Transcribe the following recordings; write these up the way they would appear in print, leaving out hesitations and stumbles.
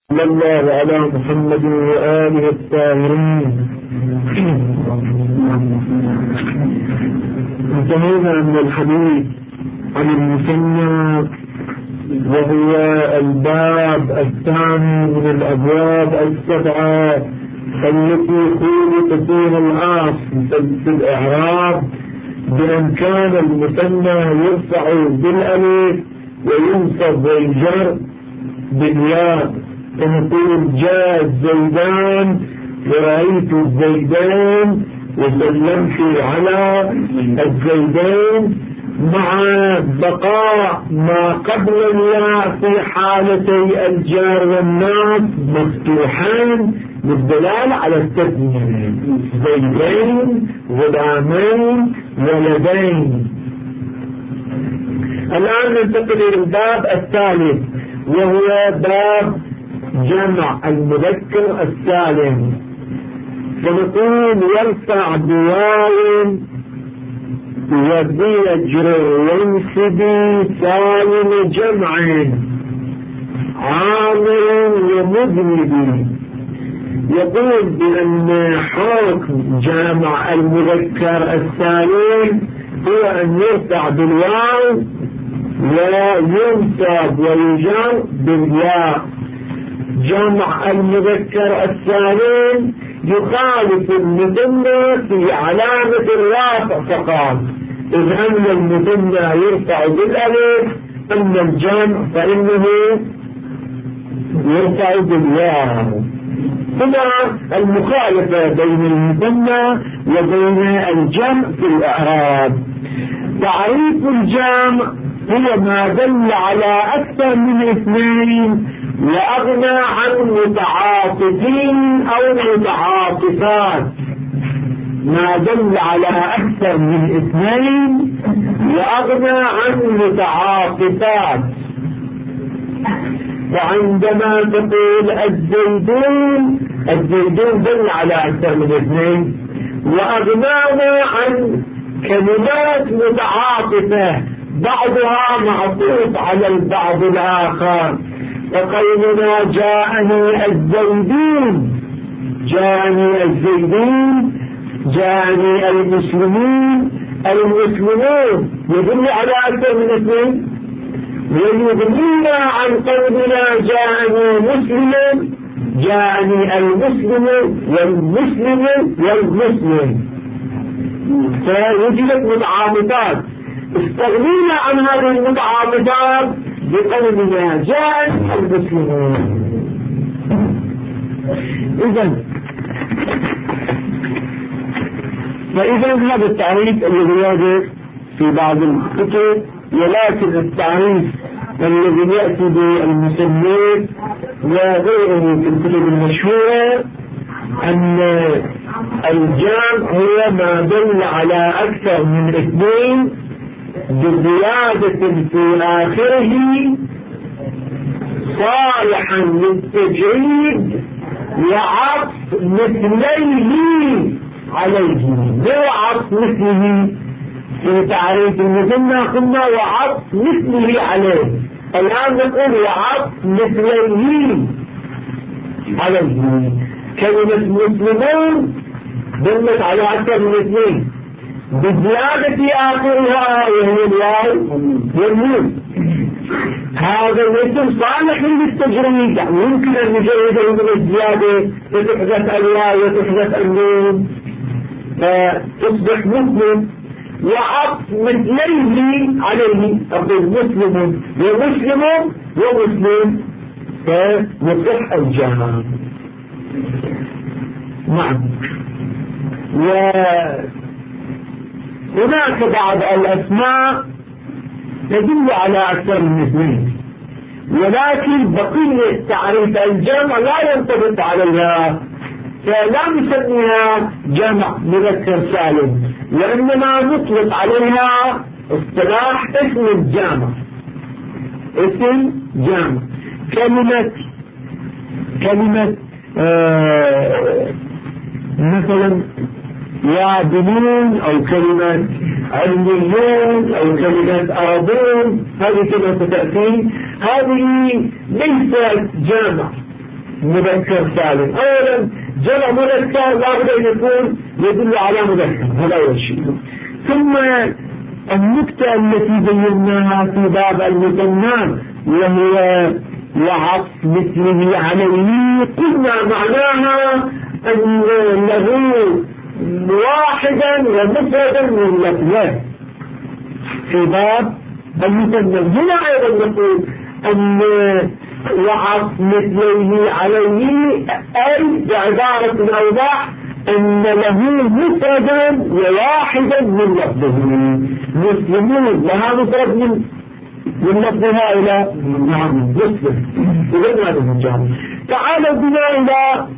صلى الله على محمد وآله الطاهرين. انتهينا من الحديث عن المثنى، وهو الباب الثاني من الأبواب السبعة التي خلق فيها الأصل في الإعراب، بأن كان المثنى يرفع بالألف وينصب والجر بالياء، فنقول جاء الزيدان ورأيت الزيدان وسلمت على الزيدان، مع بقاء ما قبل الياء في حالتي الجار والناصب مفتوحان بالدلالة على التثنية: زيدين، غلامين، ولدين. الآن ننتقل إلى الباب الثالث، وهو باب جمع المذكر السالم. فنقول يرفع بواو وبيجر وينصب سالم جمع عامر ومذنب. يقول بأن حكم جمع المذكر السالم هو أن يرفع بالواو وينصب ويجر بالياء. جمع المذكر السالم يخالف المثنى في علامة الرفع فقط، إذ أن المثنى يرفع بالألف، أما الجمع فإنه يرفع بالواو. هنا المخالفة بين المثنى وبين الجمع في الإعراب. تعريف الجمع هو ما دل على أكثر من اثنين وأغنى عن متعاطفين أو متعاطفات. ما دل على أكثر من اثنين وأغنى عن متعاطفات. وعندما تقول الزيدون، الزيدون دل على أكثر من اثنين، وأغنانا عن كلمات متعاطفة بعضها معطوف على البعض الآخر. فقولنا جاءني الزيدون، جاءني الزيدون، جاءني المسلمون، المسلمون يدل على أكثر من اثنين. ويغنينا عن قولنا جاءني مسلم، جاءني المسلم والمسلم والمسلم، فوجدت متعاطفات. استغنينا عن هذه المتعاطفات بقولنا جاءني المسلمون. فإذا هذا التعريف الذي يوجد في بعض الكتب، ولكن التعريف الذي يأتي بالمسميات وغيره في الكتب المشهورة أن الجمع هو ما دل على أكثر من اثنين بزيادة في آخره صالحا للتجريد وعطف مثليه عليه. هو عطف مثله في تعريف المثنى، قلنا وعطف مثله عليه. الآن نقول وعطف مثليه عليه. كلمة مسلمون دلت على أكثر من اثنين بزيادة آخرها وهي الواو والنون. هذا الاسم صالح للتجريد، يعني يمكن أن نجرده من الزيادة فتحدث الواو وتحدث النون فتصبح مسلم. وعطف مثليه عليه، أقول مسلم ومسلم ومسلم فيصح الجمع. نعم. وهناك بعض الأسماء تدل على أكثر من اثنين، ولكن بقية تعريف الجمع لا ينطبق عليها، فلا نسميها جمع مذكر سالم، وإنما نطلق عليها اصطلاح اسم الجامع. اسم جامع كلمة مثلا يعدلون، أو كلمة علميون، أو كلمة أرضون، هذه كلمة تأتي، هذه ليست جامع، مذكر سالم. أولا جمع مذكر لابد أن يكون يدل على مذكر، هذا أول شيء. ثم النكتة التي بيناها في باب المثنى وهي وعطف مثله عليه، قلنا معناها أن له واحدا ومفردا من لفظه في باب المثنى. هنا أيضا نقول أن وعطف مثله عليه أي بعبارة أوضح أن له مفردا وواحدا من لفظه. مسلمون لها مفرد من لفظ هؤلاء، نعم مسلم. إذن هذا المجال. تعالوا بنا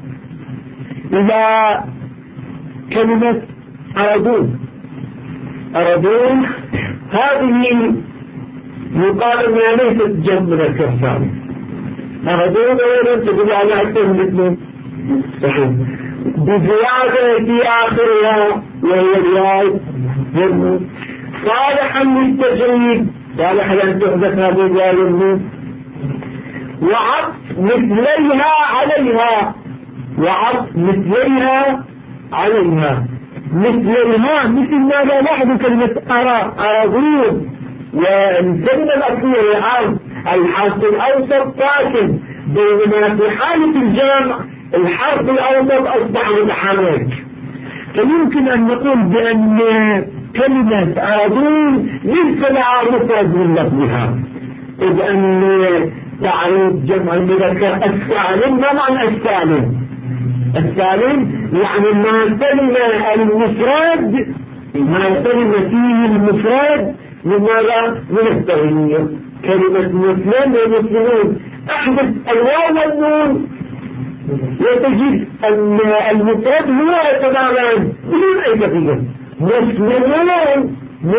إلى كلمة أردون. أردون هذه يقال أنها ليست جمع مذكر سالم. أردون أولا تدل على أكثر من اثنين، صحيح، بزيادة في آخرها وهي الواو والنون. صالحا للتجريد، صالحا أن تحدث هذه الواو والنون. وعطف مثليها عليها، وعطف مثليها عليها. مثليها مثل ماذا؟ لاحظوا كلمة أرادون، والكلمة الأخيرة عن الحرف الأوسط ساكن، بينما في حالة الجمع الحرف الأوسط أصبح متحرك. فيمكن أن نقول بأن كلمة أرادون ليس لها مفرد من لفظها، إذ أن تعريف جمع المذكر السالم. ما معنى السالم؟ السالم يعني ما سلم المفرد، ما سلم فيه المفرد من ماذا؟ من التغيير. كلمة مسلم ومسلمون أحدث الواو والنون وتجد أن المفرد هو تماما بدون أي تغيير. مسلمون،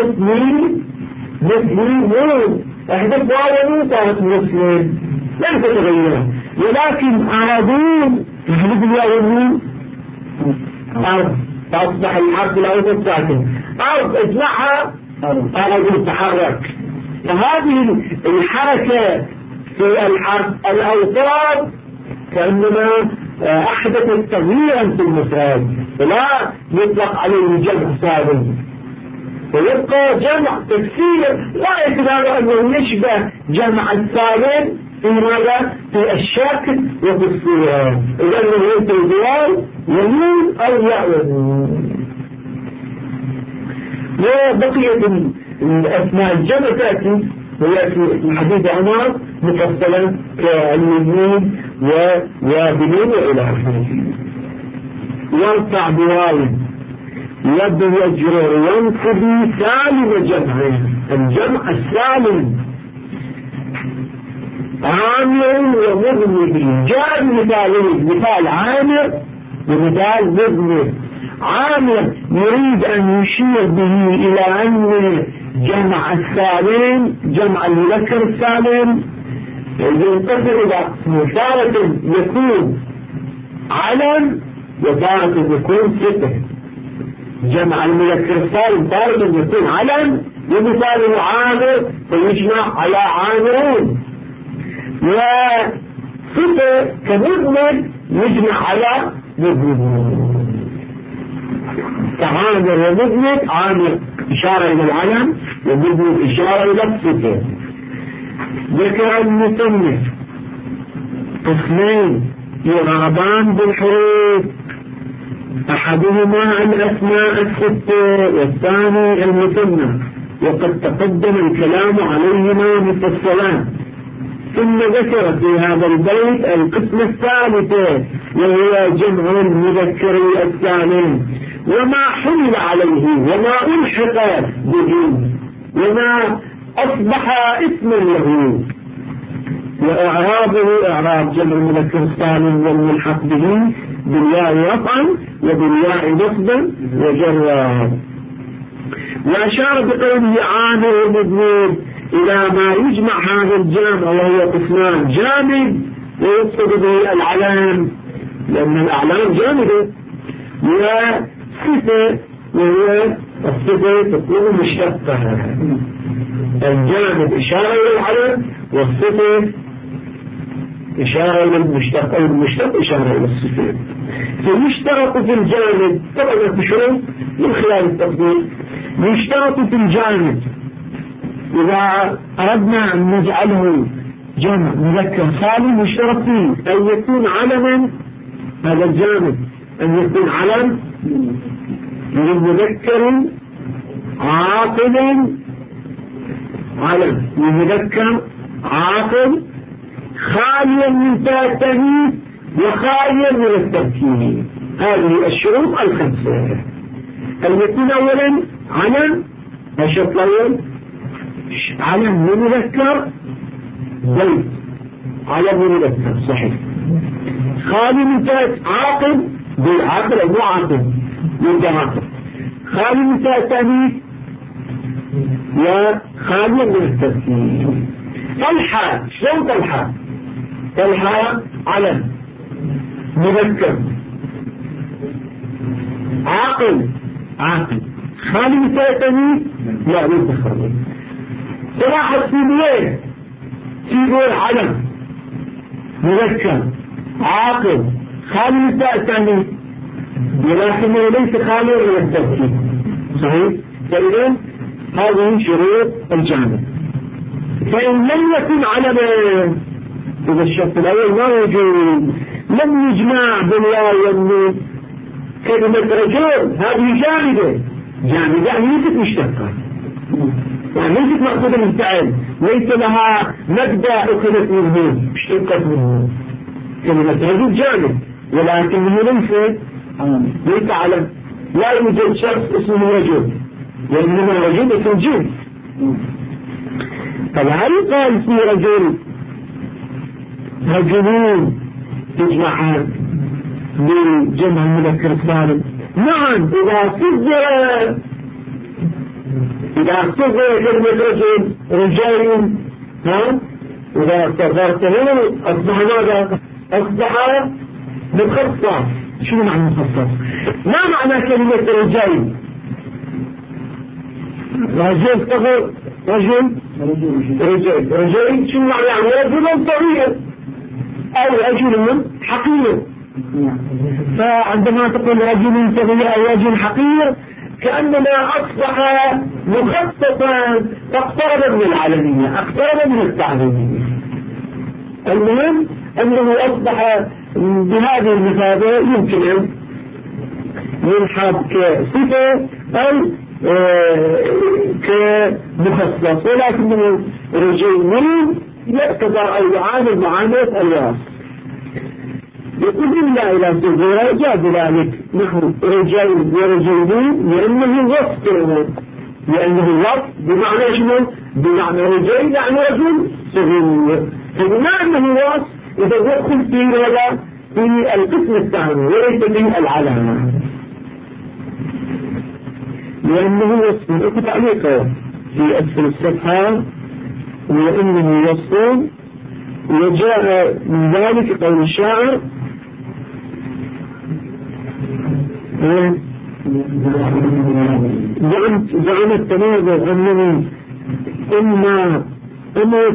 مسلمون أحدث واو ونون كانت مسلم لم تتغير. ولكن أرادون أحدث الواو والنون أرض، تصبح الحرف الأوسط ساكن. أرض اسمعها أرادون تحرك. فهذه الحركة في الحرف الأوسط كأنما أحدثت تغييرا في المفرد، فلا يطلق عليه جمع سالم، ويبقى جمع تكسير لا يتبع أنه يشبه جمع السالم في ماذا؟ في الشكل وفي الصورة. إذا هو الواو يمين أو يعود. وبقية الأسماء الجمع تأتي ويأتي حديث عمر مفصلا كاليمين وبنين وإلى آخره. يرفع بواو يد يجرر ينقضي سالم جمعه. الجمع السالم عامر ومذنب. جاء مثال عامر ومثال مذنب. عامر يريد أن يشير به إلى أن جمع السالم، جمع المذكر السالم، ينقسم إلى تارة يكون علم وتارة يكون صفة. جمع المذكر السالم تارة يكون علم ومثاله عامر فيجمع على عامرون، وصفة كمذنب يجمع على مذنبون. كعامر ومذنب، عامر إشارة إلى العلم ومذنب إشارة إلى الصفة. ذكر المصنف قسمين يعربان بالحروف، أحدهما الأسماء الستة والثاني المثنى، وقد تقدم الكلام عليهما مفصلا. ثم ذكر في هذا البيت القسم الثالث وهو جمع المذكر السالم، وما حمل عليه وما ألحق به وما أصبح اسما له، وإعرابه إعراب جمع المذكر السالم والملحق به بالياء رفعا وبالياء نصبا وجرا. وأشار بقوله عامر ومذنب إلى ما يجمع هذا الجمع وهو قسمان: جامد ويقصد به العلام لأن الأعلام جامدة، وصفة وهي الصفة تكون مشتقة. الجامد إشارة إلى العلم والصفة إشارة إلى المشتق أو المشتق إشارة إلى الصفة. فيشترط في الجانب طبعا بشروط من خلال التطبيق. يشترط في الجانب إذا أردنا أن نجعله جمع مذكر سالم يشترط فيه أن يكون علما، هذا الجانب أن يكون علم للمذكر عاقل، علم للمذكر عاقل خاليا من التأنيث وخاليا من التركيب. هذه الشروط الخمسة. أن يكون أولا علم، الشرط الأول علم للمذكر زيد، علم للمذكر صحيح، خالي من تأنيث عاقل بالعاقل أو مو عاقل متعاقل، خالي من تأنيث وخالي من التركيب. طلحة شلون طلحة؟ طلحة علم مذكر عاقل خالي من تأنيث لا ليس خالي. صراحة سيبويه علم مذكر عاقل خالي من تأنيث ولكنه ليس خالي من التركيب صحيح. فإذا هذه شروط الجامع. فإن لم يكن علما، إذا الشرط الأول ما وجود، لم يجمع بالواو والنون، كلمة رجل هذه جامدة يعني ليست مشتقة، يعني ليست مأخوذة من فعل، ليس لها مبدأ أخذت منه اشتقت منه. كلمة رجل جامد ولكنه ليس علم، لا يوجد شخص اسمه رجل، وإنما رجل اسم جنس. فلا يقال في رجلون تجمع بجمع المذكر السالم. نعم إذا صغر كلمة رجال إذا صغرته أصبح ماذا؟ أصبح مخصص. شنو معنى مخصص؟ ما معنى كلمة رجال؟ رجل صغر رجل شنو معنى؟ يعني رجل صغير أو رجل حقير. فعندما تقول رجل صغير أو رجل حقير كأنما أصبح مخصصا فاقترب من العالمية، اقترب من التعليمية. المهم أنه أصبح بهذه المثابة يمكن أن ينحب كصفة أو كمخصص، ولكنه رجل يعتبر أو يعامل معاملة الوصف. يقول الله إلى صغيرة جاء ذلك نحو رجال ورجلين لأنه وصف، لأنه وصف بمعنى شنو؟ بمعنى رجال يعني رجل صغير. فبما أنه وصف إذا يدخل في القسم الثاني وليس في العلامة، لأنه وصف. اكتب عليك في أسفل الصفحة وإنه وصف. وجاء من ذلك قول الشاعر زعم التنازل أنني إما أموت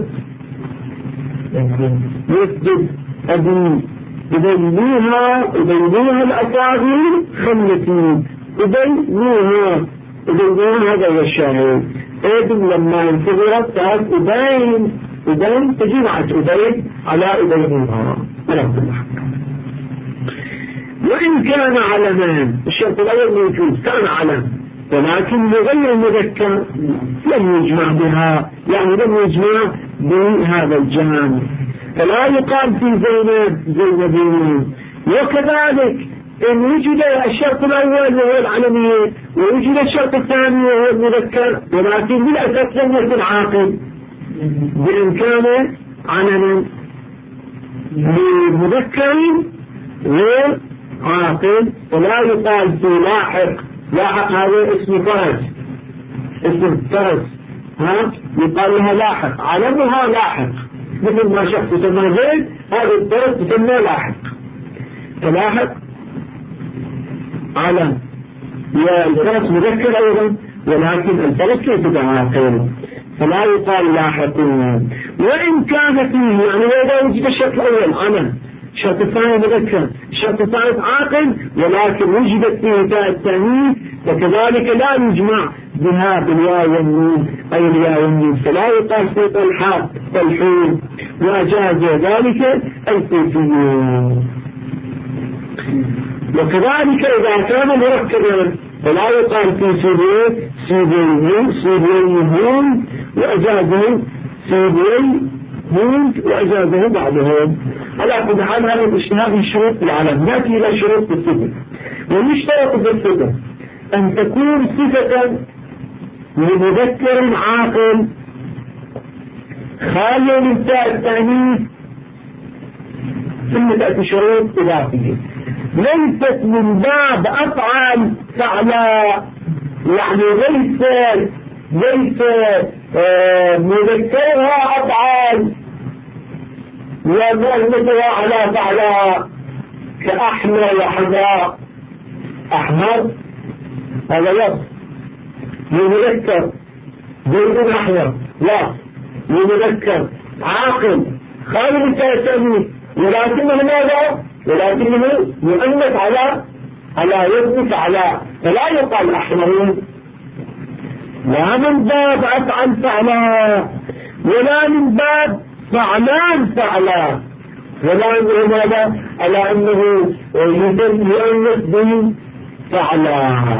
يسجد أبي إبينوها الأصابع خمتين إبينوها هذا هو الشاهد. إذن لما انتظرت تاس إبين تجمعت إبين على إبينوها على كل حق. وإن كان علمان الشرط الأول موجود كان علم ولكن غير مذكر لم يجمع بها، يعني لم يجمع بهذا الجانب، فلا يقال في زينبين. وكذلك إن وجد الشرط الأول وهو العلمية ووجد الشرط الثاني وهو المذكر ولكن بالأساس لم يكن عاقل، بإمكانه علما لمذكر وعاقل، ولا يقال في لاحق هذا اسم فرس يقال لها لاحق، علمها لاحق مثل ما شخص يسمى زيد هذا الفرس يسمى لاحق. فلاحق علم والفرس مذكر أيضا ولكن الفرس ليس عاقل. فلا يقال لاحقون. وإن كان فيه يعني إذا وجد الشرط الأول أنا، الشرط الثاني مذكر، الشرط الثالث عاقل، ولكن وجدت فيه تاء التأنيث، وكذلك لا يجمع بها بالياء والنون أي الياء والنون، فلا يقال في طلحة طلحون، وأجاز ذلك الكوفيون. وكذلك إذا كان مركبا فلا يقال في سيبويهون وأجازه سيبويهون وأجازه بعضهم. على كل حال هذا الاجتهاد من شروط العلم. نأتي إلى شروط الصفة. ويشترط بالصفة أن تكون صفة لمذكر عاقل خالية من تاء التأنيث، ثم تأتي شروط إضافية ليست من باب أفعل فعلا، يعني ليس مذكرها أفعال ومؤنثها على فعلا، كأحمر وحمراء. أحمر هذا لفظ لمذكر، زيد أحمر لا لمذكر عاقل خالي من تاء التأنيث، ولكنه ماذا؟ ولكنه مؤنث على وزن فعلاء، فلا يقال أحمرون لا من باب أفعل فعلاء ولا من باب فعلان فعلاء، ولا من ماذا على أنه يؤنث به فعلاء،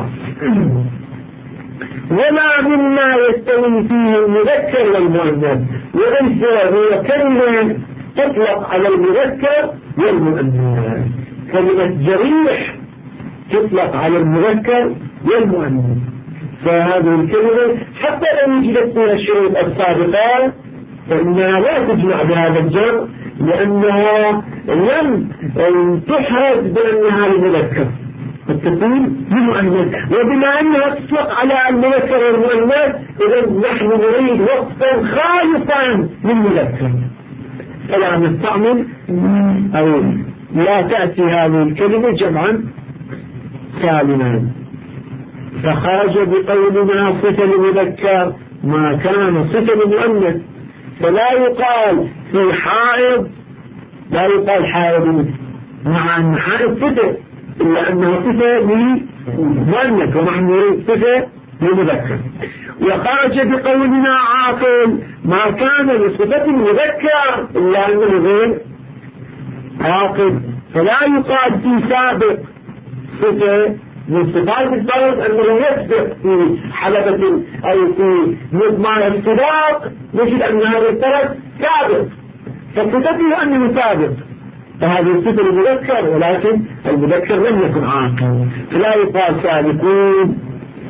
ولا مما يستوي فيه المذكر والمؤنث، وليس هو كلمة تطلق على المذكر والمؤنث. كلمة جريح تطلق على المذكر والمؤنث، فهذه الكلمة حتى لو وجدت فيها الشروط السابقة فإنها لا تجمع بهذا الجمع، لأنها لم تحرز بأنها المذكر، قد تكون للمؤنث، وبما أنها تطلق على المذكر والمؤنث إذا نحن نريد وصفا خالصا للمذكر، فلا نستعمل أو لا تأتي هذه الكلمة جمعا سالما. فخرج بقولنا صفة المذكر ما كان صفة المؤنث، فلا يقال في حائض، لا يقال حائض مع أن حائض صفة، إلا أنها صفة لمؤنث ونحن نريد صفة لمذكر. وخرج بقولنا عاقل ما كان لصفة المذكر إلا أنه غير عاقل، فلا يقال في سابق صفة من صفات الفرد أنه يسبق في حلبة أو في مضمار السباق نجد أن هذا الفرد سابق، فصفته أنه سابق، فهذه الصفة المذكر، ولكن المذكر لم يكن عاقل فلا يقال سابقون.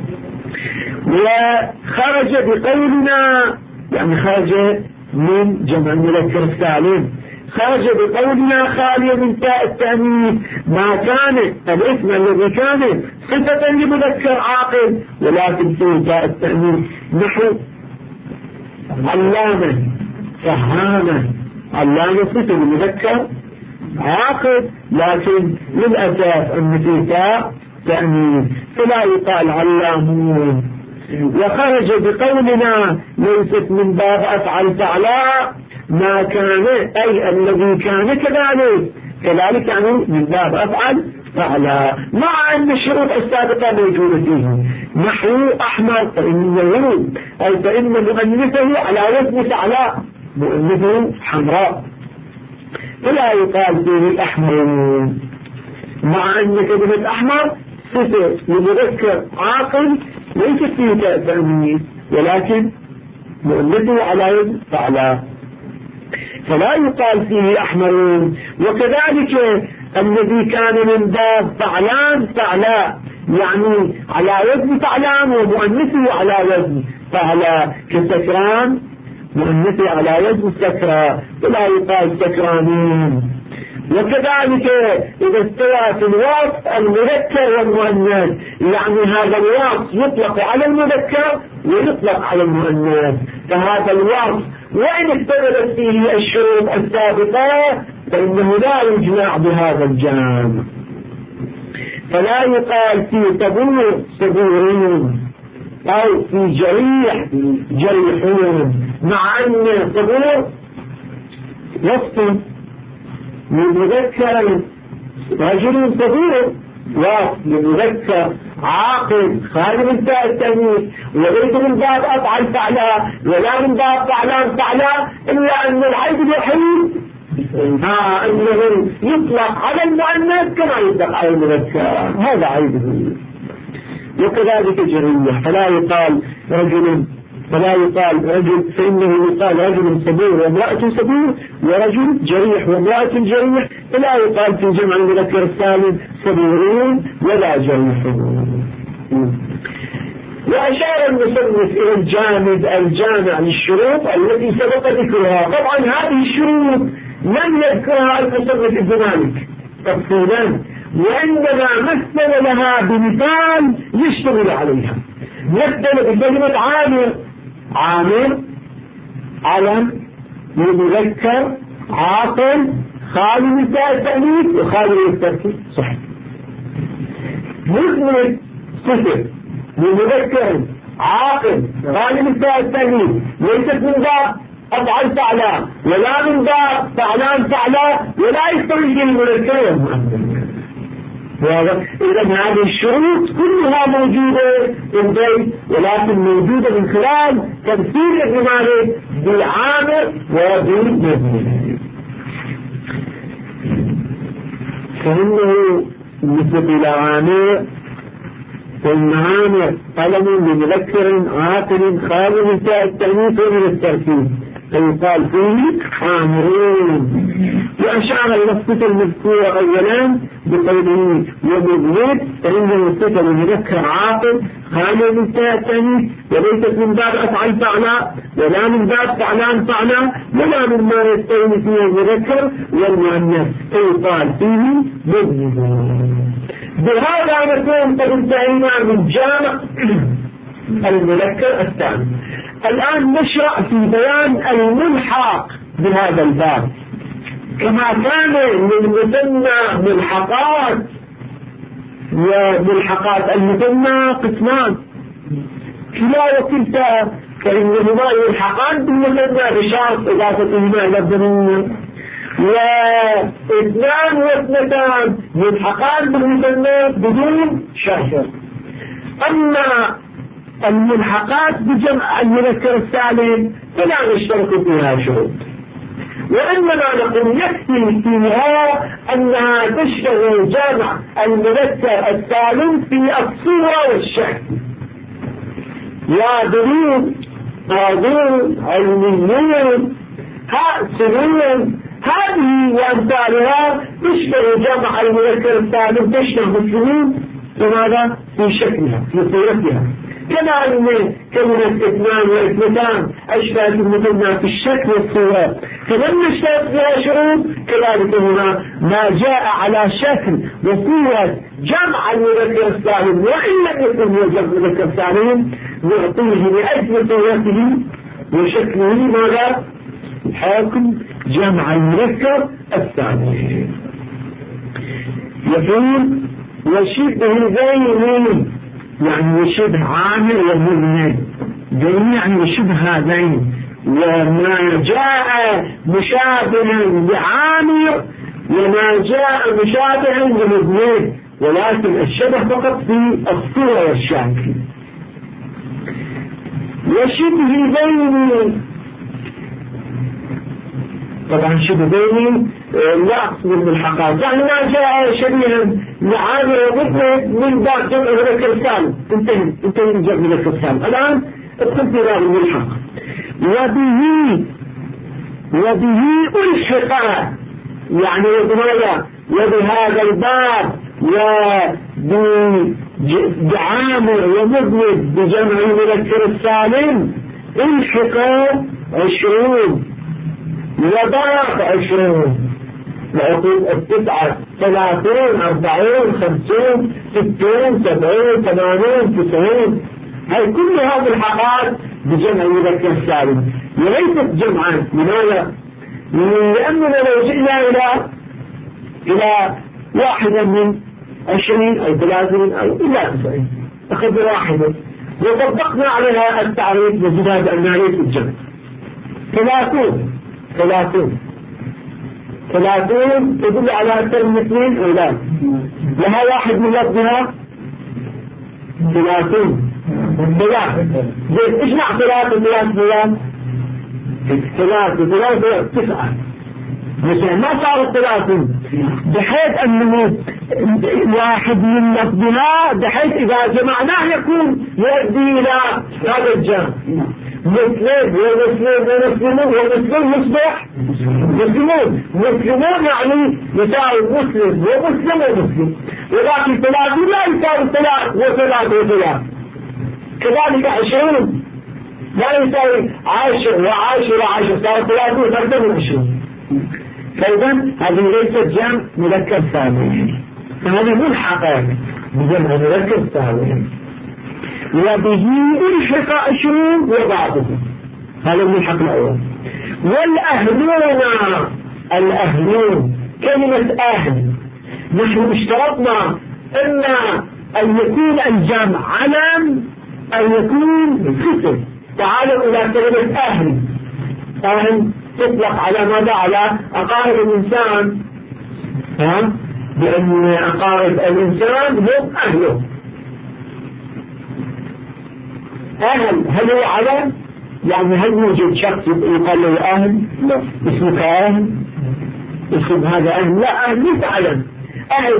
وخرج بقولنا يعني خرج من جمع المذكر السالم، خرج بقولنا خالية من تاء التأنيث ما كان الاسم الذي كان صفة لمذكر عاقل ولكن فيه تاء التأنيث، نحو علامة فهامة. علامة صفة لمذكر عاقل لكن للأسف أن فيه تاء تأنيث فلا يقال علامون. وخرج بقولنا ليست من باب أفعل فعلاء ما كان أي الذي كان كذلك يعني من باب أفعل فعلاء، مع أن الشروط السابقة موجودة فيه، نحو أحمر فإنه ورود أي فإن مؤنثه على وزن فعلاء مؤنثه حمراء، فلا يقال فيه الأحمرون، مع أن كلمة أحمر صفة لمذكر عاقل ليست فيه تأنيث ولكن مؤنثه على وزن فعلاء، فلا يقال فيه أحمرون. وكذلك الذي كان من باب فعلان فعلاء يعني على وزن فعلان ومؤنثه على وزن فعلاء، كسكران مؤنثه على وزن سكرى فلا يقال سكرانين. وكذلك إذا استوى في الوصف المذكر والمؤنث يعني هذا الوصف يطلق على المذكر ويطلق على المؤنث، فهذا الوصف وإن استغلت فيه الشروط السابقة فإنه لا يجمع بهذا الجامع، فلا يقال فيه صبور صبورين أو في جريح جريحون، مع أن صبور وصف للمذكر رجل صبور، وصف للمذكر عاقل خالي من تاء التأنيث، وليس من باب أفعل فعلا ولا من باب فعلان فعلا، إلا أن العيب الوحيد أنه يطلق على المؤنث كما يطلق على المذكر، هذا عيبه. وكذلك جريح، فلا يقال رجل فإنه يقال رجل صبور وامرأة صبور، ورجل جريح وامرأة جريح، فلا يقال في جمع المذكر السالم صبورون ولا جريحون. وأشار المصنف إلى الجامد الجامع للشروط التي سبق ذكرها. طبعا هذه الشروط لم يذكرها المصنف ابن مالك تفصيلا، وإنما مثل لها بمثال يشتغل عليها. مثل بكلمة عامر علم لمذكر عاقل خالي من تاء التأنيث وخالي من التركيب صحيح. مذنب صفر لمذكر عاقل خالي من تاء التأنيث، ليست من باب أفعل فعلا ولا من باب فعلان فعلا، ولا يستوي المذكر والمؤنث. إذا هذه الشروط كلها موجودة في البيت، ولكن موجودة من خلال تفسير ابن مالك بالعامر وبالمذنب. فإنه نسبة إلى عامر، فإن عامر قلم لمذكر عاقل خالي من تاء التأنيث ومن التركيب، فيقال فيه عامرون. وأشار إلى الصفة المذكورة أولا بقوله ومذنب، فإنه صفة لمذكر عاقل خالي من تاء التأنيث، وليست من باب أفعل فعلا ولا من باب فعلان فعلا ولا مما يستوي فيه المذكر والمؤنث، فيقال فيه مذنب. بهذا نكون قد انتهينا من جامع المذكر الثاني. الآن نشرع في بيان الملحق بهذا الباب. كما كان للمثنى ملحقات، وملحقات المثنى قسمان كلا وكلتا، فإنهما يلحقان بالمثنى بشرط إضافتهما إلى الضمير، واثنان واثنتان يلحقان بالمثنى بدون شرط. أما الملحقات بجمع المذكر السالم فلا نشترك فيها شروط، وإنما نقول يكفي فيها أنها تشتغل جمع المذكر السالم في الصورة والشكل. يا دليل قادر علميون سنين، هذه وأمثالها تشتغل جمع المذكر السالم، تشتغل بالسنين فماذا في شكلها في صورتها، كما أن كلمة اثنان واثنتان أشبهت المثنى في الشكل والصورة، فلم نشترط فيها شروط. كذلك هنا ما جاء على شكل وصورة جمع المذكر السالم وإن لم يكن هو جمع المذكر السالم نعطيه لأجل صورته وشكله ماذا؟ حكم جمع المذكر السالم. يقول وشبه ذين، يعني وشبه عامر ومذنب، يعني وشبه هذين، وما جاء مشابها لعامر وما جاء مشابها لمذنب، ولكن الشبه فقط في الصورة والشكل. وشبه ذين، طبعا شبه ذين لا أقصد بالحقائق، يعني ما جاء شبيها لعامر ومذنب من باب جمع المذكر السالم، انتهي من جمع المذكر السالم. الآن ادخل في باب الملحق. وبه ألحق، يعني وبهذا الباب وبعامر ومذنب بجمع المذكر السالم ألحق 20 وضاق 20، وعقود التسعة 30 40 50 60 70 80 90، هاي كل هذه الحقات بجمع المذكر السالم وليست جمعا. لماذا؟ لأننا لو جئنا إلى واحدة من 20 أو 30 أو إلى 90 أخذ واحدة، وطبقنا عليها التعريف بزيادة أنها ليس الجمع. 30 تدل على أكثر من 2 أولاد، لها واحد من لفظها 30 زين. ايش مع 3 9 مثلا ما صارت 30 بحيث أنه واحد من لفظها بحيث إذا جمعناه يكون يؤدي إلى هذا الجمع. ومسلم يصبح مسلمون يعني يساوي مسلم ومسلم، ولكن 30 لا يساوي 3 كذلك 20 لا يساوي 10 و10 صار 30 أكثر من 20. فإذا هذه ليست جمع مذكر سالم، هذه ملحقة بجمع مذكر سالم، وبه الحق 20 وبعضه، هذا الملحق الأول. الأهلون كلمة أهل نحن اشترطنا أن يكون الجمع علم أن يكون صفة. تعالوا إلى كلمة أهل تطلق على ماذا؟ على أقارب الإنسان، بأن أقارب الإنسان هم أهله. هل هو علم؟ يعني هل يوجد شخص يقال له أهل؟ لا. اسمك أهل؟ اسم هذا أهل؟ لا، أهل ليس علم. أهل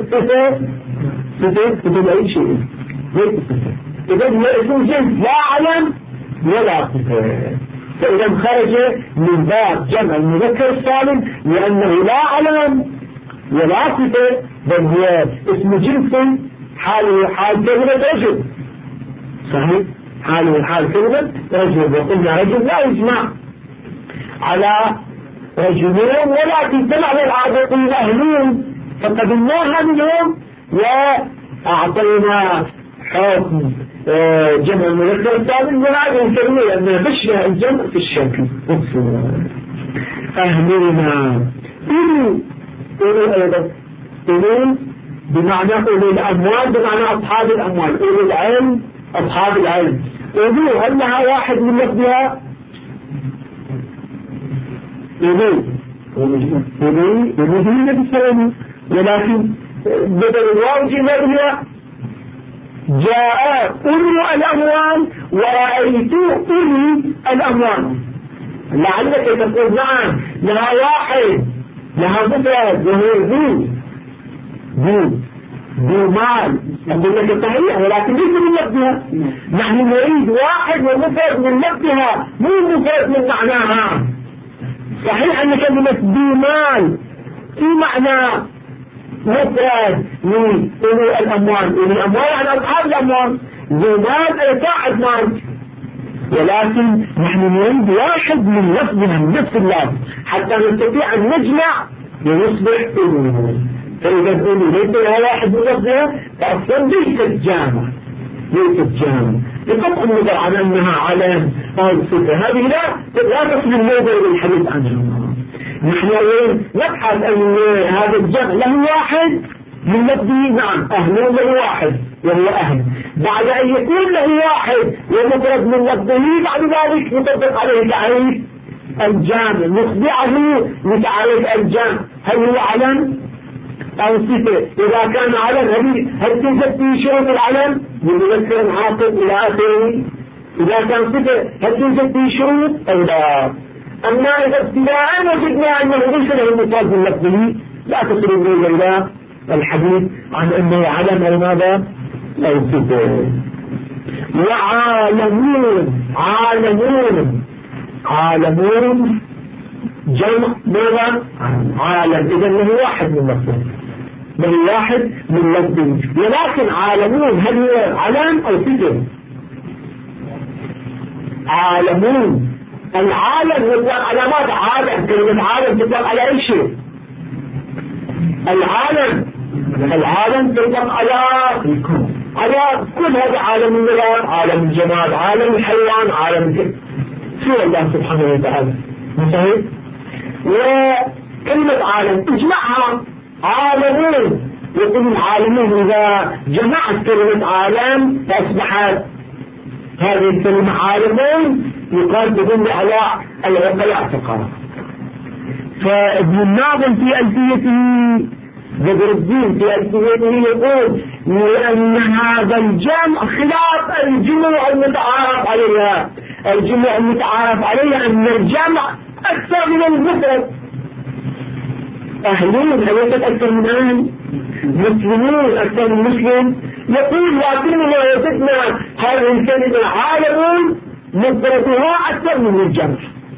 صفة أي شيء، ليس صفة. إذا هو اسم جنس لا علم ولا صفة. فإذا خرج من باب جمع المذكر السالم لأنه لا علم ولا صفة، بل هو اسم جنس حاله حال كلمة رجل. صحيح؟ حاله حال كلمة رجل، وقلنا رجل لا يجمع على رجلين، ولكن جمع للعادتين أهلين فقبلناها منهم وأعطينا حكم جمع المذكر السالم وهذه الكلمة لأنها بشبه الجمع في الشكل. أهلنا أولو بمعنى أولو الأموال، بمعنى أصحاب الأموال، أولو العلم أصحاب العلم. أولو هل لها واحد من لفظها؟ أولو هي النبي سلامه، ولكن بدل الواو جمع بها جاء أولو الأموال ورأيت أولي الأموال. لعلك تقول نعم لها واحد لها مفرد وهو ذو مال، أقول لك صحيح ولكن ليس من لفظها. نحن نريد واحد ومفرد من لفظها مو مفرد من معناها. صحيح أن كلمة ذو مال في معنى مفرد من أولو الأموال، أولو الأموال يعني أصحاب الأموال، ذو مال أي صاحب مال، ولكن نحن نريد واحد من لفظها من نفس اللفظ حتى نستطيع أن نجمع ويصبح أولو. فإذا أولو ليس لها واحد من لفظها فأصلا ليست جامع بقطع النظر عن أنها علم أو صفة، هذه لا تصل النظر للحديث عنها. نحن نبحث أن هذا الجمع له واحد من لفظه، نعم أهل له واحد وهو أهل، بعد أن يكون له واحد ومفرد من لفظه بعد ذلك نطبق عليه تعريف الجامع، نخضعه لتعريف الجامع هل هو علم أو صفة. إذا كان علم هل توجد فيه شروط العلم من مذكر عاقل إلى آخره؟ إذا كان صفة هل توجد فيه شروط أو لا؟ أما إذا ابتداء وجدنا أنه ليس له مثال من لفظه لا تصل إلى الحديث عن أنه علم أو ماذا أو صفة. عالمون جمع ماذا؟ عالم، إذا له واحد من لفظه، ولكن عالمون هل هو علم أو صفة؟ عالمون العالم يطلق على ماذا؟ عالم، كلمة عالم تطلق على أي شيء؟ العالم تطلق على كل هذا عالم النبات، عالم الجماد، عالم الحيوان، عالم سوى الله سبحانه وتعالى. صحيح؟ وكلمة عالم اجمعها عالمين، يقول العالمين إذا جمعت كلمة عالم فأصبحت هذه الكلمة عالمون يقال تدل على العقلاء فقط. فابن الناظم في ألفيته بدر الدين في ألفيته يقول لأن هذا الجمع خلاف الجموع المتعارف عليها. الجموع المتعارف عليها أن الجمع أكثر من المفرد. أهلون أليست أكثر من أهل؟ مسلمون أكثر من مسلم. يقول لكننا وجدنا هذه الكلمة عالم مفردها أكثر من الجمع.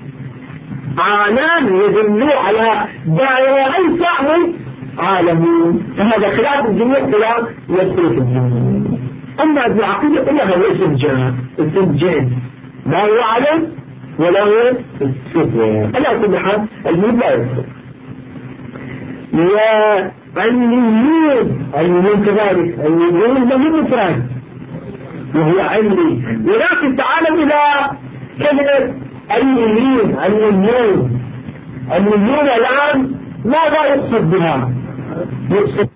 عالم يدل على دائرة أوسع من عالمون، فهذا خلاف الجميع خلاف يدخل في الجميع. أما ابن عقيل يقول له هو اسم جمع، اسم جن، لا هو علم ولا هو صفة. على كل حال المهم لا يدخل. علميون كذلك، علميون له مفرد وهو علمي، ولكن تعالوا إلى كلمة علميون الآن ماذا يقصد بها؟ يقصد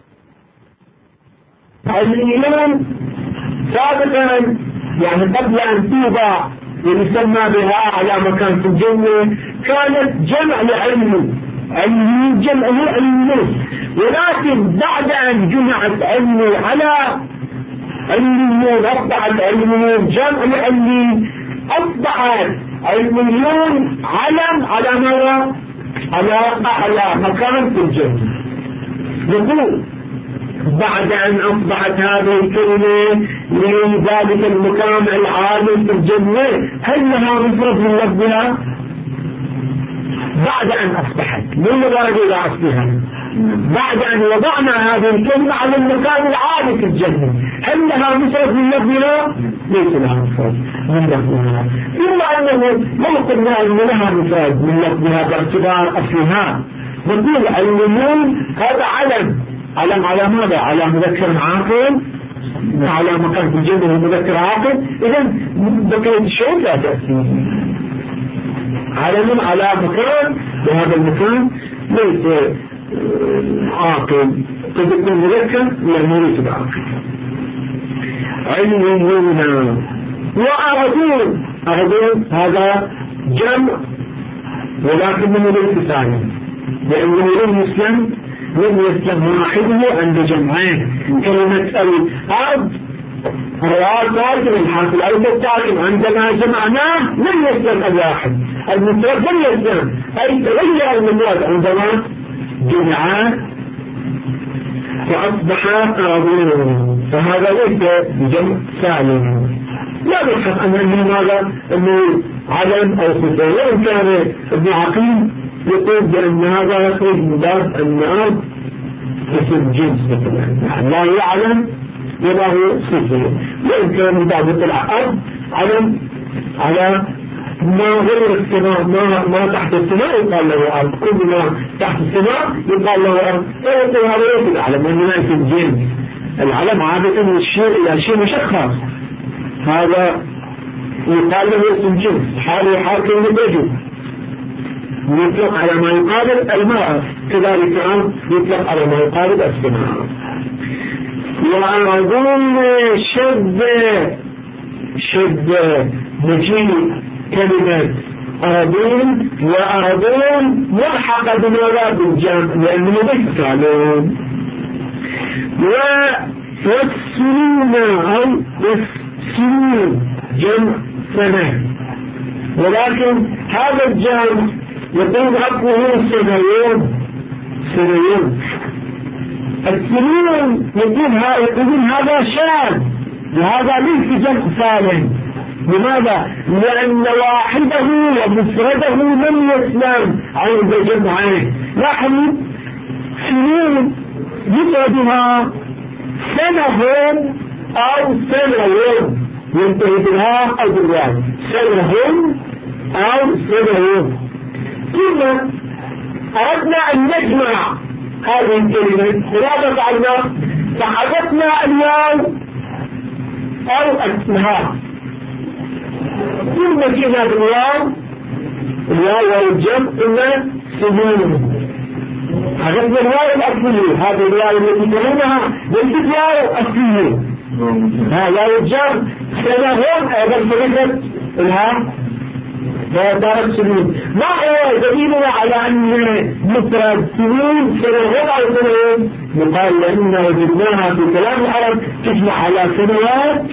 علميون سابقا يعني قبل أن توضع ويسمى بها على مكان في الجنة كانت جمع لعلم، علمي جمعه علمون، ولكن بعد أن جمعت علمي على علميون أصبحت علميون جمع لعلمي، أصبحت علميون علم على ماذا؟ على أعلى مكان في الجنة. يقول بعد أن أصبحت هذه الكلمة لذلك المكان العالي في الجنة هل لها مفرد من لفظها؟ بعد أن أصبحت من مبارك إلى أصلها، بعد أن وضعنا هذه الكلمة على المكان العالي في الجنة هل لها مفرد من لفظها؟ ليس لها مفرد من لفظها، إلا أنه لو قلنا أن لها مفرد من لفظها باعتبار أصلها نقول علمون هذا علم على ماذا؟ على مذكر عاقل، على مكان في الجنة مذكر عاقل، إذن بقية الشيء لا تأثير. علم على مكان وهذا المكان ليس عاقل، قد يكون مذكر لأنه ليس بعاقل. علمون وأردون هذا جمع ولكنه ليس سالم، لأنه لم يسلم واحده عند جمعين. كلمة الأرض الرواية ساكن الحرف الألف الساكن عندما جمعناه لم يسلم الواحد، المفرد لم يسلم، أي تغير المفرد عندما جمعاه فأصبح أراضون، فهذا ليس بجمع سالم. لا نبحث عن ماذا أنه علم أو صفة، وإن كان ابن عقيل يقول بأن هذا يخرج من باب النار اسم جنس مثلا، لا يعلم ولا هو صفة، وإن كان من باب الأرض علم على ما غير السماء، ما تحت السماء يقال له أرض، كل ما تحت السماء يقال له أرض، فيقول هذا ليس العلم، وإنما اسم جنس. العلم عادة من الشيء إلى شيء مشخص، هذا يقال له اسم جنس، حاله حال كلمة يجب يطلق على ما يقابل الماء، كذلك يطلق على ما يقابل السماء. وأظن شد نجي كلمة أرضون وأرضون ملحقة بماذا؟ بالجمع لأنه بالسالون. والسنون أو السنون جمع سنة، ولكن هذا الجمع يقول أقوه سنوين. السنون يقولون هذا شاذ وهذا ليس جمع سالم. لماذا؟ لأن واحده ومفرده لم يسلم عند جمعين. لاحظوا سنون مفردها سنهم أو سنوين ينتهي بها أو بالواو، سنهم أو سنوين. ثم أردنا أن نجمع هذه الكلمة، ماذا فعلنا؟ فحذفنا الواو أو النهار، ثم جئنا بالواو والجمع قلنا سنون، حذفنا الواو الأصلية، هذه الواو التي ترونها ليست واو أصلية، لا يتجر سنهم أيضا فرقت لها دارت سنين. ما هو دليلنا على أن مفرد سنين سنهم أو سنين؟ يقال لأننا وجدناها في كلام العرب تجمع على سنوات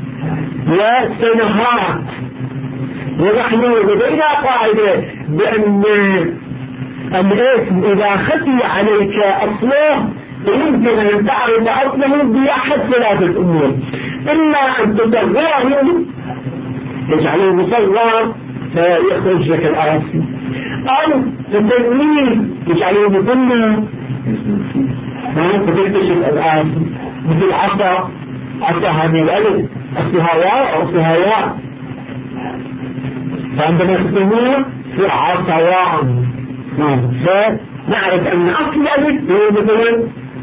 وسنهات. ونحن لدينا قاعدة بأن الاسم إذا خفي عليك أصله يمكن أن تعرف أصله بأحد ثلاثة أمور: إما أن تصغره يجعله مصغر فيخرج لك الأصل، أو تسميه يجعله مثنى فتكتشف الأصل، مثل عصا هذه الألف أصلها واو أو أصلها ياء، فعندما تسميه في عصوان فنعرف أن أصل الألف هو مثلا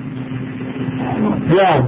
ياء.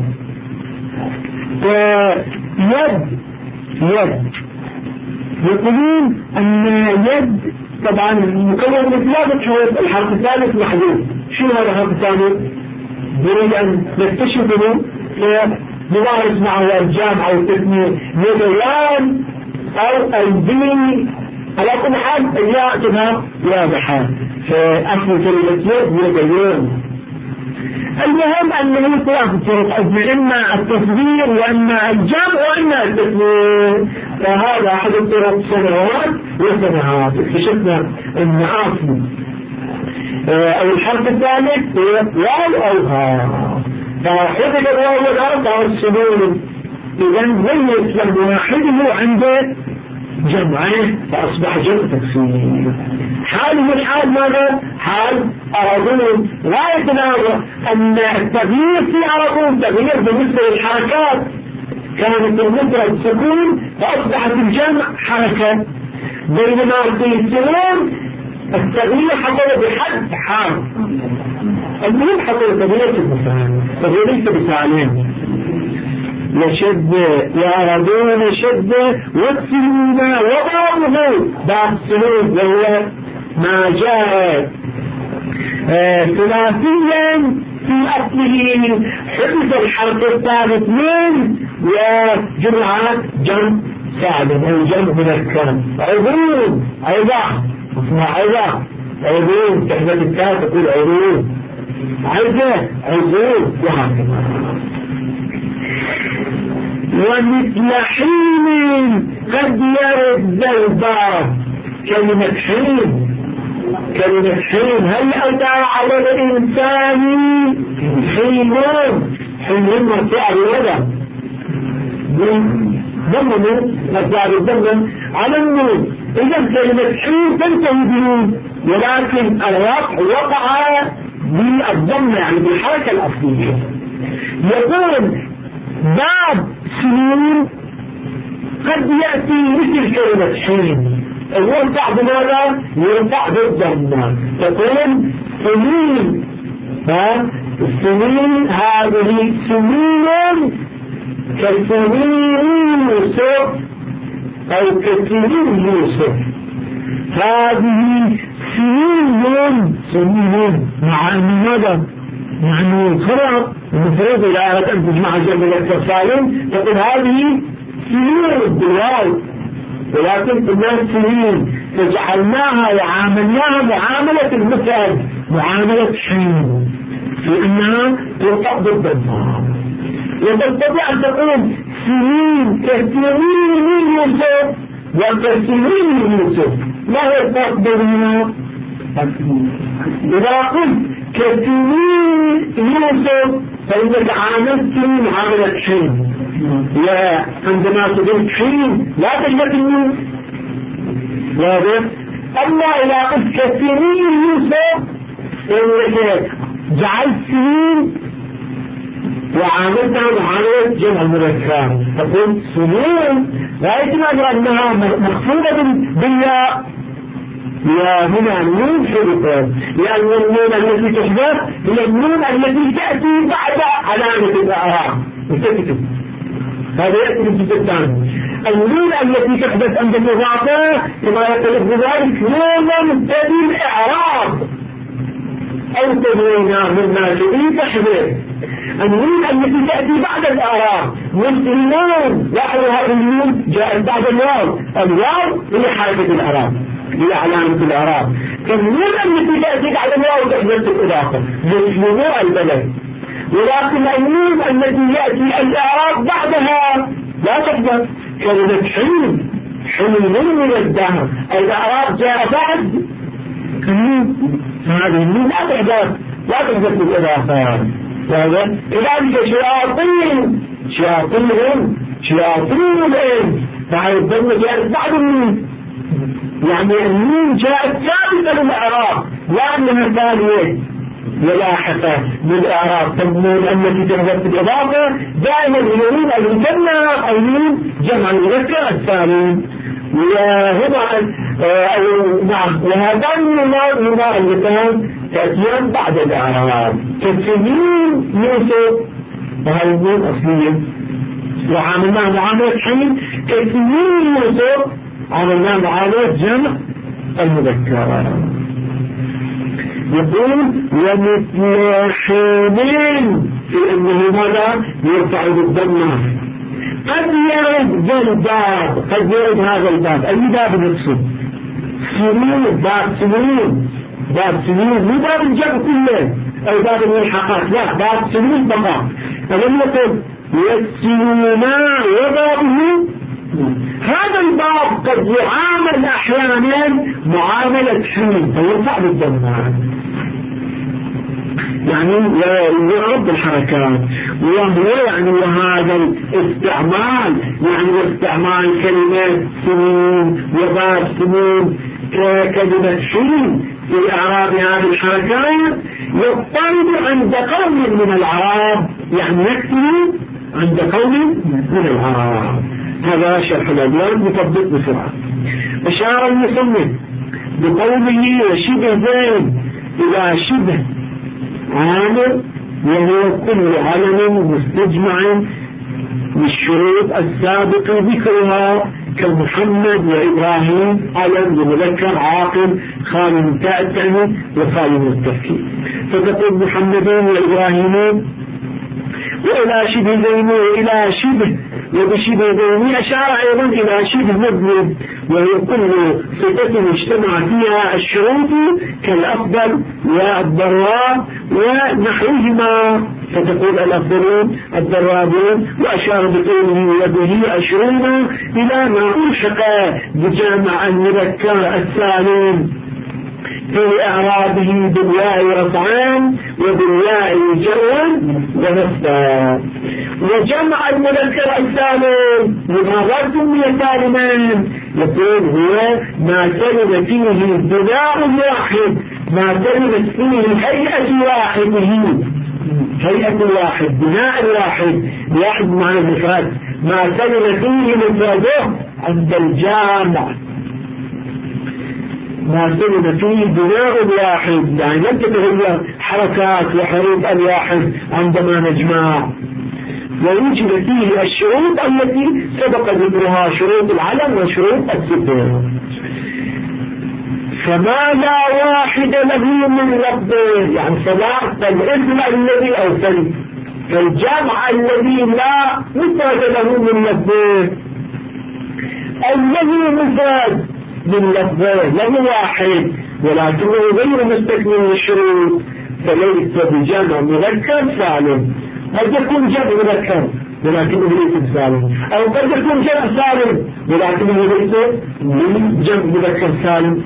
يد يقولون أن يد طبعا مكون من ثلاثة حروف، الحرف الثالث محذوف. شو هذا الحرف الثالث؟ نريد أن نكتشفه فنمارس معه الجمع أو التثنية، يديان أو أيدي. على كل حال الياء تبقى واضحة فأصل كلمة يديان. المهم أنه ثلاثة طرق: إما التصغير وإما الجمع وإما التثنية. فهذا أحد الطرق سنوات وسنوات. اكتشفنا أن أصل أو الحرف الثالث واو أو ها، فحذف الواو والأرض أو السنون. إذا ليس واحده عنده جمعه فأصبح جمع تكسير. حاله الحال ماذا؟ حال أراضون. لا يتناول أن التغيير في أراضون تغيير بالنسبة للحركات، كانت المفرد سكون فأصبحت الجمع حركة، بينما في السنون التغيير حصل بحد حال. المهم حصل تغيير في المفرد، تغيير ليس بسالين. يشد يعرضون شد والسنون وضعه بعد السنون، وهو ما جاء ثلاثيا في أصله حدث الحرف الثالث من وجمعات جمع سالم أو جمع مذكر. عذرون عذا اسمها عذا عذرون، تحدث الكاف تقول عذرون عذا عذرون وهكذا. ومثل حين قد يرد الباب. كلمة حين هل أتى على الإنسان حين مرفوع بوضع ضمن مرفوع بالضمن على النون. إذا كلمة حين تنتهي بنون، ولكن الوقع وقع بالضم يعني بالحركة الأصلية. يقول باب سنين قد يأتي مثل كلمة حين، يرفع بماذا؟ يرفع بالضمة، تقول سنين. السنين هذه سنين كسنين يوسف أو كسنين يوسف. هذه سنين مع ماذا؟ يعني الخرق المفروض إذا أردت أن تجمع الجمع التفصيلين تقول هذه سنين بالواو، ولكن الناس سنين فجعلناها وعاملناها معاملة المفرد، معاملة حين، في أنها ترتبط بالضمة. وتستطيع أن تقول سنين كسنين يوسف وكسنين يوسف. ما هو الفرق بينهما؟ إذا قلت كسنين يوسف فإنك عاملت معاملة حين، عندما تقول حين لا تجد النون واضح. أما إذا قلت كسنين يوسف فإنك جعلت سنين وعاملتها معاملة جمع المذكر، تقول سنين لا يتمنى أنها مخفوضة بالياء هنا النون حدثت، لأن النون التي تحدث هي النون التي تأتي بعد علامة الإعراب. هذا يأتي بالجزء الثاني. النون التي تحدث عند المضافة كما يقول ذلك نون تأتي الإعراب أو تدوينا مما تريد تحدث النون التي تأتي بعد الإعراب مسلمون، لاحظوا هذه النون جاءت بعد الواو، الواو هي حركة الإعراب، هي علامة الإعراب. النون التي تأتي بعد الواو تحدث الإضافة، مسلمون البلد. ولكن النون التي يأتي الإعراب بعدها لا تحدث، كلمة حين، حين من الدهر، الإعراب جاء بعد النون، هذه النون لا تحدث الإضافة. كذلك شياطين، شياطين فهي الضمة جاءت بعد النون، يعني النون جاءت ثابتة للإعراب لأنها ثانية ولاحقة للإعراب. فالنون التي تحدث الإضافة دائما النون المثنى أو نون جمع المذكر السالم. وهذان اللتان تأتيان بعد الإعراب كسنين يوسف، وهذه النون أصلية، وعملناها معاملة حين كسنين يوسف عملناها معاملة جمع المذكر. يقول ومثل حينين في أنه ماذا يرفع بالضمة. قد يرد ذا الباب، قد يرد هذا الباب، أي باب نقصد؟ سنين، باب سنين، باب سنين، مو باب الجمع كله أو باب الملحقات، لا، باب سنين فقط. ألم يقل يسنون وبابه؟ هذا الباب قد يعامل أحيانا معاملة حين فيرفع بالضمة، يعني يعرض الحركات، وهو يعني وهذا الاستعمال، يعني استعمال كلمات سنين وباب سنين ككلمة حين في إعراب هذه الحركات يضطرب عند قوم من العرب، يعني يكتب عند قوم من العرب. هذا شرح الأبواب مطبق بسرعة. أشار المصنف بقوله وشبه زين إلى شبه عامل، وهو كل علم مستجمع للشروط السابق ذكرها كمحمد وإبراهيم، علم ومذكر عاقل خالي من تاء التأنيث وخالي من التفكير، فتقول محمدين وإبراهيمين وإلى شبه زين وإلى شبه، وبشبه زين أشار أيضا إلى شبه مذنب، وهي كل صفة اجتمع فيها الشروط كالأفضل والضراب ونحوهما، فتقول الأفضلون الضرابون. وأشار بقوله وبه أشرون إلى ما ألحق بجامع المذكر السالم في إعرابه بالياء رفعان وبالياء جرا ونصبا. وجمع المذكر السالم لماذا سمي سالما؟ يقول هو ما سلم فيه بناء واحد، ما سلمت فيه هيئة واحده، هيئة واحد، بناء واحد، واحد معنى المفرد، ما سلم فيه مفرده عند الجامع، ما سلم فيه بناء واحد، يعني لم تتغير حركات وحروف الواحد عندما نجمع. ويوجد فيه الشروط التي سبق ذكرها، شروط العلم وشروط الصفة. فما لا واحد له من لفظه، يعني صلاح فالاسم الذي أو فالجمع الذي لا مفرد له من لفظه، الذي مفرد من لفظه له واحد ولكنه غير مستكمل للشروط، فليس بجمع مذكر سالم. قد يكون جمع مذكر ولكنه ليس سالم، أو قد يكون جمع سالم ولكنه ليس جمع مذكر سالم،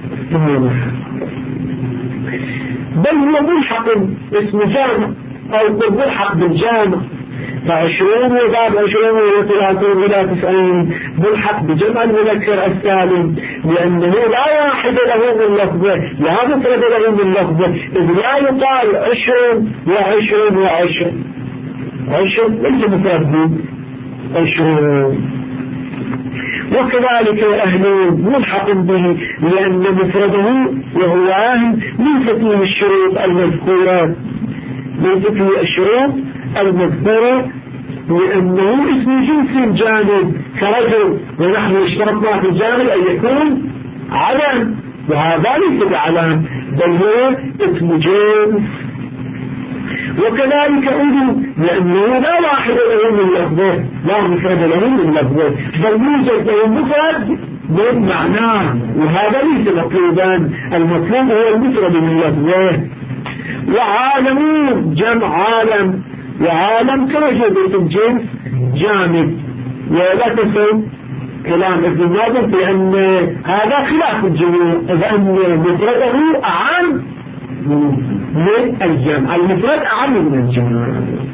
بل هو ملحق اسم جامع أو ملحق بالجامع. فعشرون وبعد 20 و30 إلى 90 ملحق بجمع المذكر السالم، لأنه لا واحد له من لفظه، لا مفرد له من لفظه، إذ لا يقال 20 و20 و10، 10 ليس مفرد 20. وكذلك أهل ملحق به لأن مفرده وهو أهل ليس فيه الشروط المذكورة، ليس فيه الشروط المذكورة، لأنه اسم جنس جامد كرجل، ونحن اشترطنا في الجامد أن يكون علم، وهذا ليس بعلم بل هو اسم جنس. وكذلك أولو لأنه لا واحد له من لفظه لا مفرد له من لفظه بل يوجد له مفرد من معناه وهذا ليس مطلوبا المطلوب هو المفرد من لفظه. وعالمون جمع عالم وعالم كما جاء الجنس جامد ولا تسوي كلام ابن الناظر لأن هذا خلاف الجميع لأن مفرده أعم من الجمع المفرد أعم من الجمع.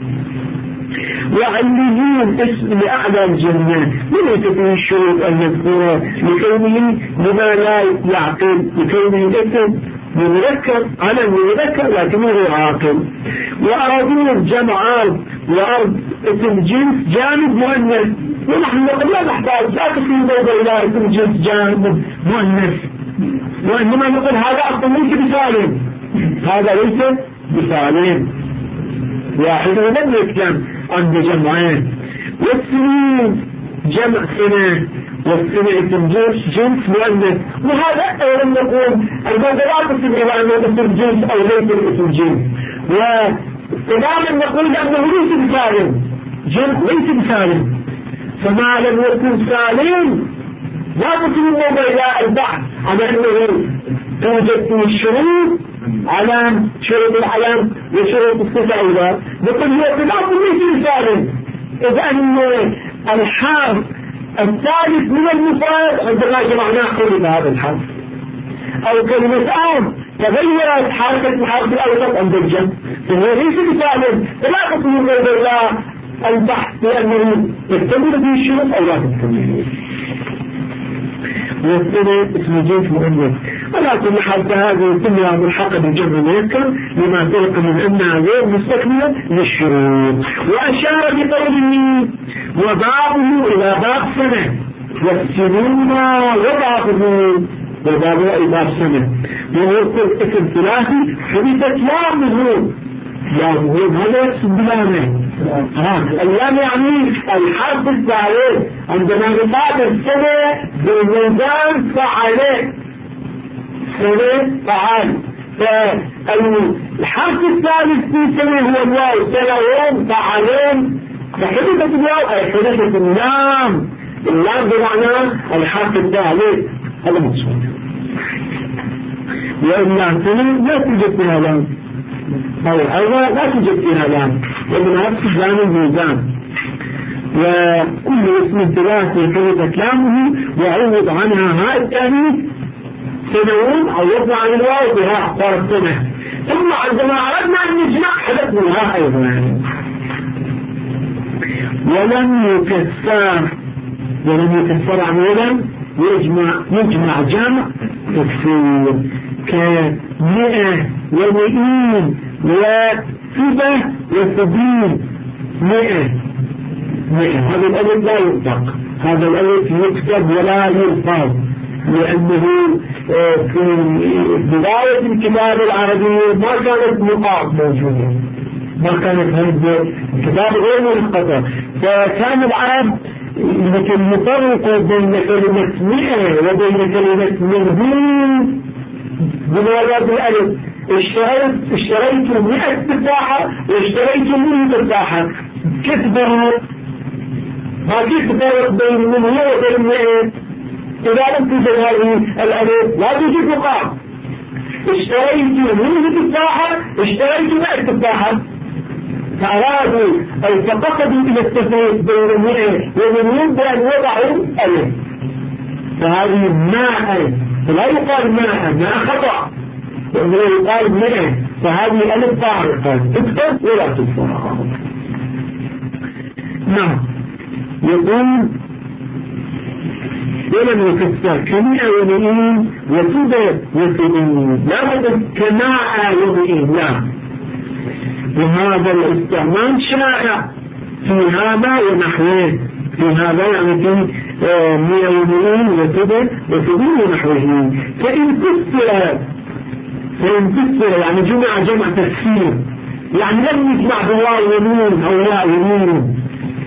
وعليون اسم لأعلى الجنة من يتفيه الشروط المذكورة لكونه لما لا يعقل لكونه اسم مذكر على المذكر لكنه غير عاقل. وأرضون جمع أرض وأرض اسم جنس جامد مؤنث ونحن لا نحتاج لا تكون ضوء إلى اسم جنس جامد مؤنث وإنما نقول هذا أصلا ليس بسالم هذا ليس بسالم واحد لم يتكلم عند جمعين. والسنين جمع سنة والسنة اسم جنس مؤنث وهذا أولا نقول الموضوعات اسم إلى أنه اسم جنس أو ليس اسم جنس وتماما نقول أنه ليس بسالم جنس ليس بسالم فما لم يكن سالم لا تكون الموضوع إلى البحث على أنه توجد فيه الشروط علام شروط العلم وشروط الصفة أيضا نقول هو في الأصل ليس بسالم إذا أن الحرف الثالث من المفرد عندما جمعناه قول هذا الحرف أو كلمة تغيرت حركة الحرف الأوسط عند الجمع فهو ليس بسالم فلا تكون الموضوع البحث لأنه يكتمل به الشروط أو لا تكتمل والسنة اسم جنس مؤنث ولكن حتى هذه كلها ملحقة بالجمع المذكر لما سبق من أنها غير مستكملة للشروط. وأشار بقوله وبابه إلى باب سنة والسنون وبابه وبابه إلى باب سنة ويقول اسم ثلاثي حدثت لامه لامه هذا يقصد بلامه اللام يعني الحرف الثالث عندما نقابل السنة بالميزان فعله سنة فعل فالحرف الثالث في سنة هو الواو سنوين فعلين فحدثت الواو أي حدثت اللام بمعنى الحرف الثالث هذا مقصود. وإلا سنة لا توجد فيها لام أو أيضا لا توجد فيها لام ومن نفس لام الميزان وكل اسم ثلاثي حدثت لامه وعوض عنها هاء التانيث سنوون أو يطلع عن الواو بها صارت سنة ثم عندما أردنا أن نجمع حدثنا الهاء أيضا ولم يكسر عمولا يجمع جمع تكسير كمئة ومئين وسبة وسبين مئة هذا الألف لا ينطق هذا الألف يكتب ولا يلفظ لأنه في بداية الكتاب العربي ما كانت نقاط موجودة ما كانت هذه الكتاب غير منقطع فكان العرب لكن يفرقوا بين كلمة مئة وبين كلمة مئين بموضوع الألف اشتريت 100 تفاحة واشتريت 100 تفاحة كتبوا ما كيف تفرق بين 100 وبين 100 إذا لم توجد هذه الألف لا توجد نقاط اشتريت 100 تفاحة اشتريت 100 تفاحة فأرادوا أو فقصدوا إلى التفريق بين 100 و100 بأن وضعوا ألف فهذه ماء فلا يقال ماء خطأ لأنه يقال 100 فهذه ألف فارقة تكتب ولا تكتب. نعم يقول ولم يكسر كمئة ومئين وسبة وسبين لا بد كماء ومئين لا وهذا الاستعمال شائع في هذا ونحوه في هذا يعني في 100 وسبة وسبين ونحوه فإن كسر يعني جمع تكسير يعني لم يجمع بواو ومين أو لا ومين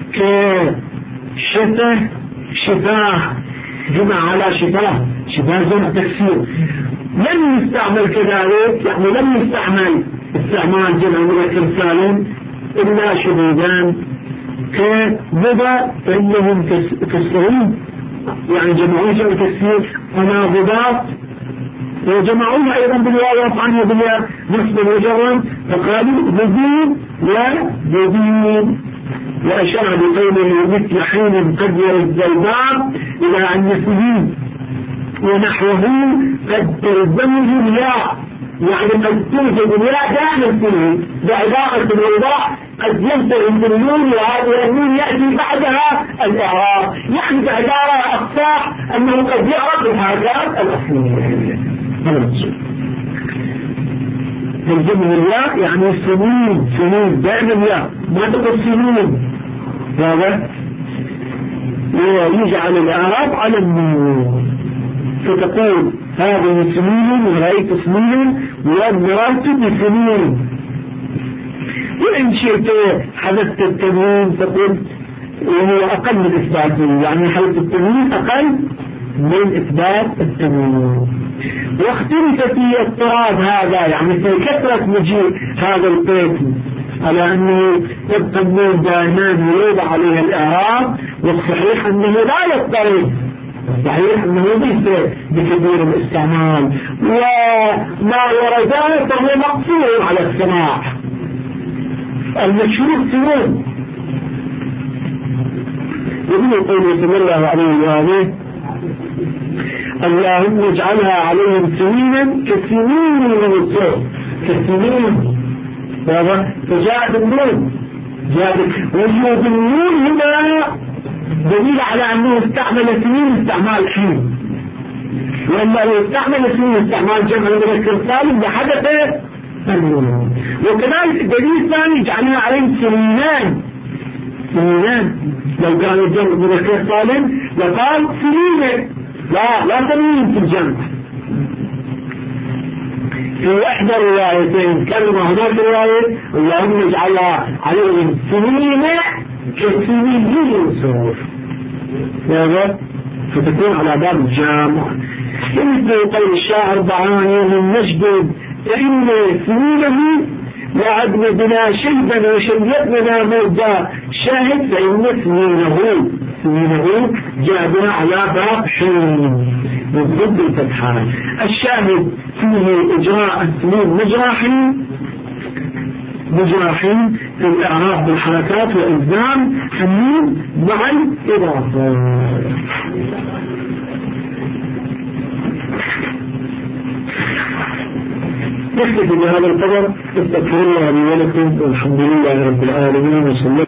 شفاه جمع على شفاه جمع تكسير لم يستعمل كذلك يعني لم يستعمل استعمال جمع مذكر سالم إلا شذوذان كذبا فإنهم كسرين يعني جمعون جمع تكسير وناظبات وجمعون أيضا بالواو وفعا وبالياء نصبا وجرا فقالوا ذبين وذبين. وأشار بقوله مثل حين قد يرد الباب إلى أن سنين ونحوه قد تلزمه الياء يعني قد توجد الياء دائما فيه بعبارة الوضاء قد ينتهي بالنون وهذه النون يأتي بعدها الإعراب يعني بعبارة أصح أنه قد يعرف الحاجات الأصلية. هذا المقصود تلزمه الياء يعني سنين دائما الياء ما تقول سنين هذا ويجعل الإعراب على النون فتقول هذه سنين ورأيت سنين ومررت بسنين. وإن شئت حدثت التنوين تقول وهو أقل من إثباته يعني حدث التنوين أقل من إثبات التنوين. واختلف في اضطراب هذا يعني في كثرة مجيء هذا القسم على أنه يبقى النون دائما يوضع عليه الإعراب والصحيح أنه لا يضطرب صحيح أنه ليس بكبير الاستعمال وما ورد فهو مقصور على السماع المشهور سنون. يقول قوله صلى الله عليه وآله اللهم اجعلها عليهم سنينا كسنين من الصور كسنين هذا فجاء بالنون وجود النون هنا دليل على أنه استعمل سنين استعمال حين وأنه استعمل سنين استعمال جمع المذكر سالم لحدث النون. وكذلك دليل ثاني جعلنا عليهم سنينان لو كان الجمع المذكر سالم لقال سنين لا تنوين في الجمع. في إحدى الروايتين كلمة هناك رواية اللهم اجعلها عليهم سنين كسنين يوسف هذا فتكون على باب الجامع. مثل قول الشاعر ضعاني من نجد فإن سنينه وعدنا بنا شيبا وشيبنا موضى شاهد فإن سنينه جاء بنا على باب حين بالضد الفتحان. الشاهد فيه إجراء السنين مجراحين في الإعراب بالحركات والإلزام حمين مع الإضافة. نكتفي بهذا القدر. استغفر الله لي ولكم والحمد لله رب العالمين وصلى